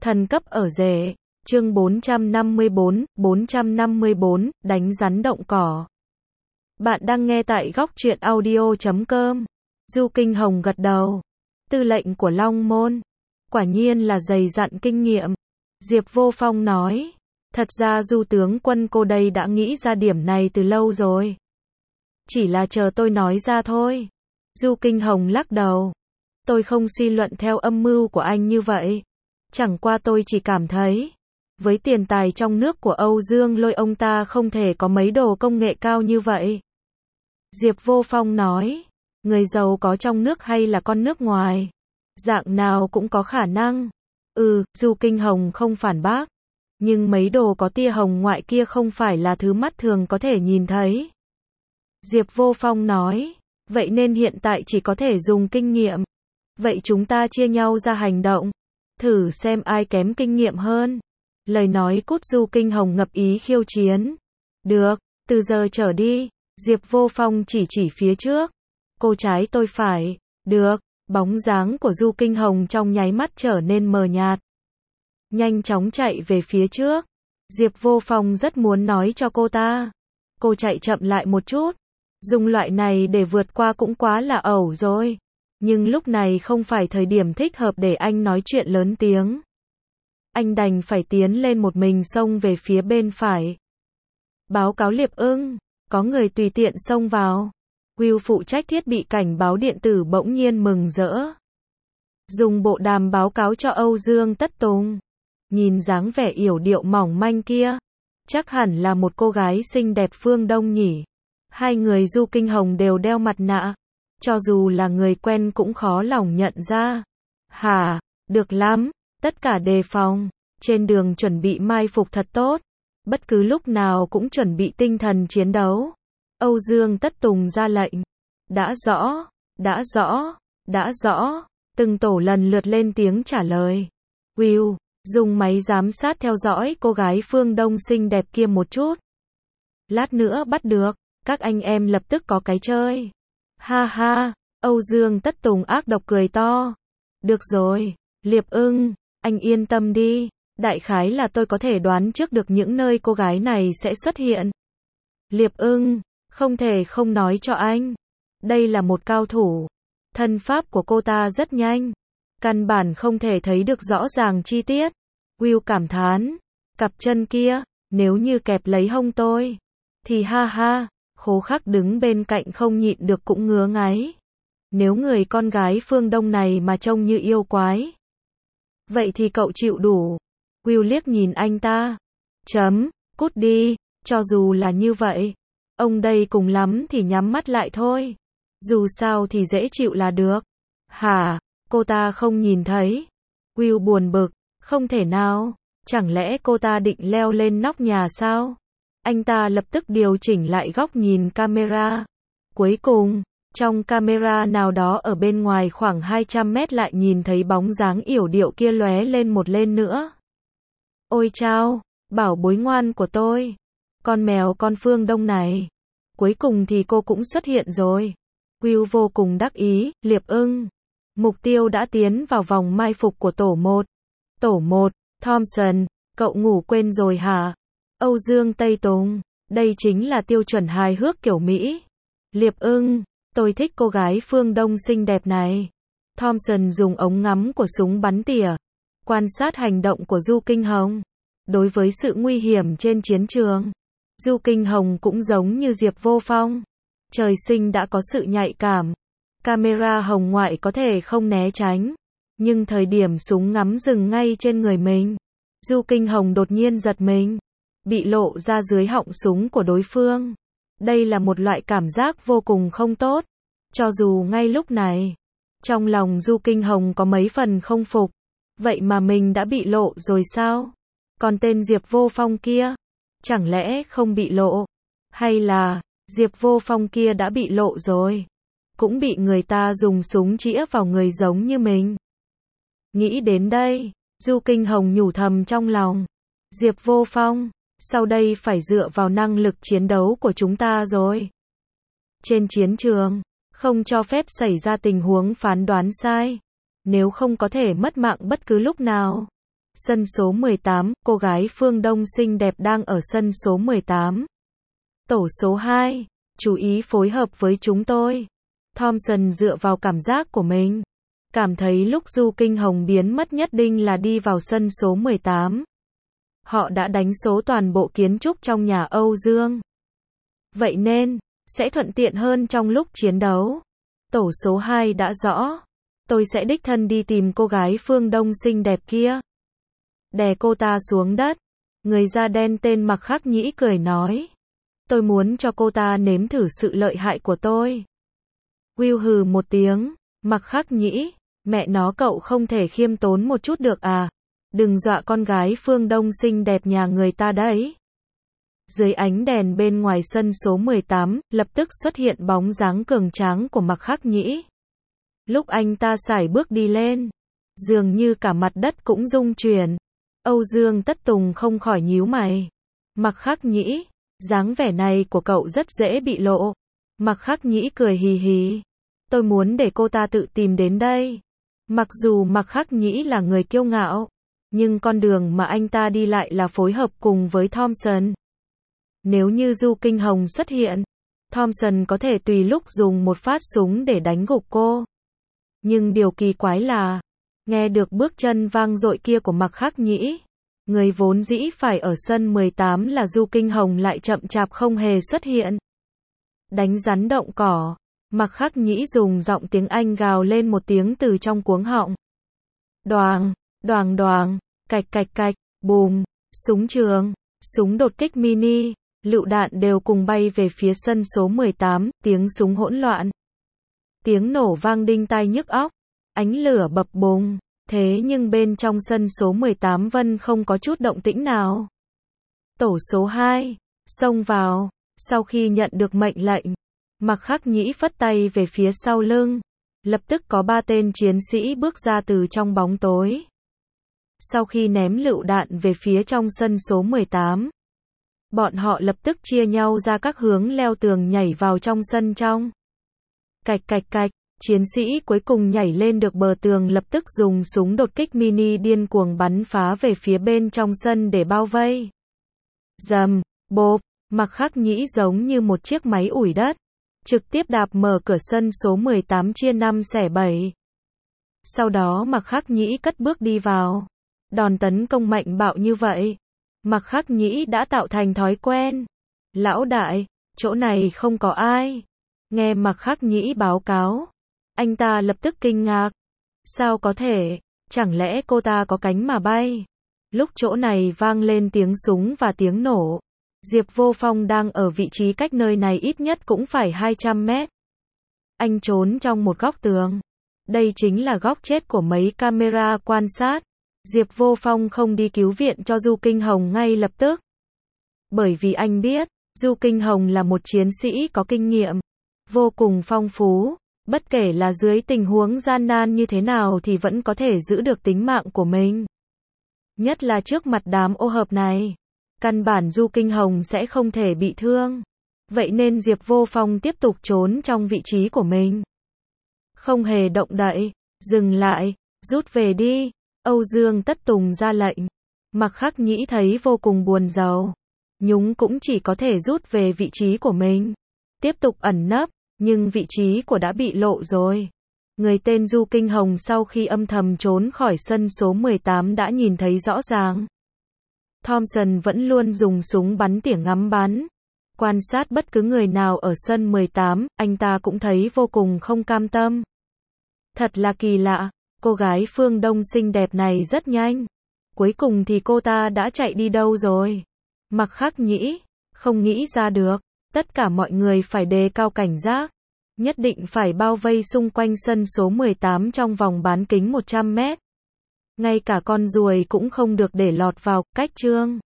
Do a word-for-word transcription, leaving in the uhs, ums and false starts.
Thần cấp ở rể. Chương bốn trăm năm mươi bốn, bốn trăm năm mươi bốn, đánh rắn động cỏ. Bạn đang nghe tại góc truyện audio chấm com. Du Kinh Hồng gật đầu. Tư lệnh của Long Môn. Quả nhiên là dày dặn kinh nghiệm. Diệp Vô Phong nói. Thật ra Du tướng quân cô đây đã nghĩ ra điểm này từ lâu rồi. Chỉ là chờ tôi nói ra thôi. Du Kinh Hồng lắc đầu. Tôi không suy luận theo âm mưu của anh như vậy. Chẳng qua tôi chỉ cảm thấy, với tiền tài trong nước của Âu Dương Lôi ông ta không thể có mấy đồ công nghệ cao như vậy. Diệp Vô Phong nói, người giàu có trong nước hay là con nước ngoài, dạng nào cũng có khả năng. Ừ, Du Kinh Hồng không phản bác. Nhưng mấy đồ có tia hồng ngoại kia không phải là thứ mắt thường có thể nhìn thấy. Diệp Vô Phong nói, vậy nên hiện tại chỉ có thể dùng kinh nghiệm. Vậy chúng ta chia nhau ra hành động. Thử xem ai kém kinh nghiệm hơn. Lời nói cút Du Kinh Hồng ngập ý khiêu chiến. Được, từ giờ trở đi. Diệp Vô Phong chỉ chỉ phía trước. Cô trái tôi phải. Được, bóng dáng của Du Kinh Hồng trong nháy mắt trở nên mờ nhạt. Nhanh chóng chạy về phía trước. Diệp Vô Phong rất muốn nói cho cô ta. Cô chạy chậm lại một chút. Dùng loại này để vượt qua cũng quá là ẩu rồi. Nhưng lúc này không phải thời điểm thích hợp để anh nói chuyện lớn tiếng. Anh đành phải tiến lên một mình xông về phía bên phải. Báo cáo Liệp Ưng, có người tùy tiện xông vào. Will phụ trách thiết bị cảnh báo điện tử bỗng nhiên mừng rỡ. Dùng bộ đàm báo cáo cho Âu Dương Tất Tùng. Nhìn dáng vẻ yểu điệu mỏng manh kia. Chắc hẳn là một cô gái xinh đẹp phương Đông nhỉ. Hai người Du Kinh Hồng đều đeo mặt nạ. Cho dù là người quen cũng khó lòng nhận ra. Hả, được lắm, tất cả đề phòng. Trên đường chuẩn bị mai phục thật tốt. Bất cứ lúc nào cũng chuẩn bị tinh thần chiến đấu. Âu Dương Tất Tùng ra lệnh. Đã rõ, đã rõ, đã rõ. Từng tổ lần lượt lên tiếng trả lời. Will, dùng máy giám sát theo dõi cô gái phương Đông xinh đẹp kia một chút. Lát nữa bắt được, các anh em lập tức có cái chơi. Ha ha, Âu Dương Tất Tùng ác độc cười to. Được rồi, Liệp Ưng, anh yên tâm đi. Đại khái là tôi có thể đoán trước được những nơi cô gái này sẽ xuất hiện. Liệp Ưng, không thể không nói cho anh. Đây là một cao thủ. Thân pháp của cô ta rất nhanh. Căn bản không thể thấy được rõ ràng chi tiết. Will cảm thán. Cặp chân kia, nếu như kẹp lấy hông tôi. Thì ha ha. Khố Khắc đứng bên cạnh không nhịn được cũng ngứa ngáy. Nếu người con gái phương Đông này mà trông như yêu quái. Vậy thì cậu chịu đủ. Will liếc nhìn anh ta. Chấm, cút đi, cho dù là như vậy. Ông đây cùng lắm thì nhắm mắt lại thôi. Dù sao thì dễ chịu là được. Hả, cô ta không nhìn thấy. Will buồn bực, không thể nào. Chẳng lẽ cô ta định leo lên nóc nhà sao? Anh ta lập tức điều chỉnh lại góc nhìn camera. Cuối cùng, trong camera nào đó ở bên ngoài khoảng hai trăm mét lại nhìn thấy bóng dáng yểu điệu kia lóe lên một lên nữa. Ôi chao, bảo bối ngoan của tôi. Con mèo con phương Đông này. Cuối cùng thì cô cũng xuất hiện rồi. Will vô cùng đắc ý, Liệp Ưng. Mục tiêu đã tiến vào vòng mai phục của tổ một. Tổ một, Thompson, cậu ngủ quên rồi hả? Âu Dương Tây Tùng, đây chính là tiêu chuẩn hài hước kiểu Mỹ. Liệp Ưng, tôi thích cô gái phương Đông xinh đẹp này. Thompson dùng ống ngắm của súng bắn tỉa, quan sát hành động của Du Kinh Hồng. Đối với sự nguy hiểm trên chiến trường, Du Kinh Hồng cũng giống như Diệp Vô Phong. Trời sinh đã có sự nhạy cảm. Camera hồng ngoại có thể không né tránh. Nhưng thời điểm súng ngắm dừng ngay trên người mình, Du Kinh Hồng đột nhiên giật mình. Bị lộ ra dưới họng súng của đối phương. Đây là một loại cảm giác vô cùng không tốt. Cho dù ngay lúc này, trong lòng Du Kinh Hồng có mấy phần không phục. Vậy mà mình đã bị lộ rồi sao? Còn tên Diệp Vô Phong kia, chẳng lẽ không bị lộ? Hay là, Diệp Vô Phong kia đã bị lộ rồi? Cũng bị người ta dùng súng chĩa vào người giống như mình. Nghĩ đến đây, Du Kinh Hồng nhủ thầm trong lòng. Diệp Vô Phong, sau đây phải dựa vào năng lực chiến đấu của chúng ta rồi. Trên chiến trường, không cho phép xảy ra tình huống phán đoán sai. Nếu không có thể mất mạng bất cứ lúc nào. Sân số mười tám, cô gái phương Đông xinh đẹp đang ở sân số mười tám. Tổ số hai, chú ý phối hợp với chúng tôi. Thompson dựa vào cảm giác của mình. Cảm thấy lúc Du Kinh Hồng biến mất nhất định là đi vào sân số mười tám. Họ đã đánh số toàn bộ kiến trúc trong nhà Âu Dương. Vậy nên, sẽ thuận tiện hơn trong lúc chiến đấu. Tổ số hai đã rõ. Tôi sẽ đích thân đi tìm cô gái phương Đông xinh đẹp kia. Đè cô ta xuống đất. Người da đen tên Mạc Khắc Nhĩ cười nói. Tôi muốn cho cô ta nếm thử sự lợi hại của tôi. Will hừ một tiếng. Mạc Khắc Nhĩ, mẹ nó cậu không thể khiêm tốn một chút được à? Đừng dọa con gái phương Đông xinh đẹp nhà người ta đấy. Dưới ánh đèn bên ngoài sân số mười tám, lập tức xuất hiện bóng dáng cường tráng của Mạc Khắc Nhĩ. Lúc anh ta sải bước đi lên, dường như cả mặt đất cũng rung chuyển. Âu Dương Tất Tùng không khỏi nhíu mày. Mạc Khắc Nhĩ, dáng vẻ này của cậu rất dễ bị lộ. Mạc Khắc Nhĩ cười hì hì. Tôi muốn để cô ta tự tìm đến đây. Mặc dù Mạc Khắc Nhĩ là người kiêu ngạo, nhưng con đường mà anh ta đi lại là phối hợp cùng với Thompson. Nếu như Du Kinh Hồng xuất hiện, Thompson có thể tùy lúc dùng một phát súng để đánh gục cô. Nhưng điều kỳ quái là, nghe được bước chân vang dội kia của Mạc Khắc Nhĩ, người vốn dĩ phải ở sân mười tám là Du Kinh Hồng lại chậm chạp không hề xuất hiện. Đánh rắn động cỏ, Mạc Khắc Nhĩ dùng giọng tiếng Anh gào lên một tiếng từ trong cuống họng. Đoàng, đoàng đoàng, cạch cạch cạch, bùm, súng trường, súng đột kích mini, lựu đạn đều cùng bay về phía sân số mười tám, tiếng súng hỗn loạn. Tiếng nổ vang đinh tai nhức óc, ánh lửa bập bùng, thế nhưng bên trong sân số mười tám vẫn không có chút động tĩnh nào. Tổ số hai, xông vào, sau khi nhận được mệnh lệnh, Mạc Khắc Nhĩ phất tay về phía sau lưng, lập tức có ba tên chiến sĩ bước ra từ trong bóng tối. Sau khi ném lựu đạn về phía trong sân số mười tám, bọn họ lập tức chia nhau ra các hướng leo tường nhảy vào trong sân trong. Cạch cạch cạch, chiến sĩ cuối cùng nhảy lên được bờ tường lập tức dùng súng đột kích mini điên cuồng bắn phá về phía bên trong sân để bao vây. Rầm, bộp, Mạc Khắc Nhĩ giống như một chiếc máy ủi đất, trực tiếp đạp mở cửa sân số mười tám chia năm xẻ bảy. Sau đó Mạc Khắc Nhĩ cất bước đi vào. Đòn tấn công mạnh bạo như vậy, Mạc Khắc Nhĩ đã tạo thành thói quen. Lão đại, chỗ này không có ai. Nghe Mạc Khắc Nhĩ báo cáo, anh ta lập tức kinh ngạc. Sao có thể, chẳng lẽ cô ta có cánh mà bay? Lúc chỗ này vang lên tiếng súng và tiếng nổ, Diệp Vô Phong đang ở vị trí cách nơi này ít nhất cũng phải hai trăm mét. Anh trốn trong một góc tường. Đây chính là góc chết của mấy camera quan sát. Diệp Vô Phong không đi cứu viện cho Du Kinh Hồng ngay lập tức. Bởi vì anh biết, Du Kinh Hồng là một chiến sĩ có kinh nghiệm, vô cùng phong phú, bất kể là dưới tình huống gian nan như thế nào thì vẫn có thể giữ được tính mạng của mình. Nhất là trước mặt đám ô hợp này, căn bản Du Kinh Hồng sẽ không thể bị thương. Vậy nên Diệp Vô Phong tiếp tục trốn trong vị trí của mình. Không hề động đậy, dừng lại, rút về đi. Âu Dương Tất Tùng ra lệnh. Mạc Khắc Nhĩ thấy vô cùng buồn rầu. Nhúng cũng chỉ có thể rút về vị trí của mình. Tiếp tục ẩn nấp, nhưng vị trí của đã bị lộ rồi. Người tên Du Kinh Hồng sau khi âm thầm trốn khỏi sân số mười tám đã nhìn thấy rõ ràng. Thompson vẫn luôn dùng súng bắn tỉa ngắm bắn. Quan sát bất cứ người nào ở sân mười tám, anh ta cũng thấy vô cùng không cam tâm. Thật là kỳ lạ. Cô gái phương Đông xinh đẹp này rất nhanh. Cuối cùng thì cô ta đã chạy đi đâu rồi? Mạc Khắc Nhĩ, không nghĩ ra được. Tất cả mọi người phải đề cao cảnh giác. Nhất định phải bao vây xung quanh sân số mười tám trong vòng bán kính một trăm mét. Ngay cả con ruồi cũng không được để lọt vào, cách chương.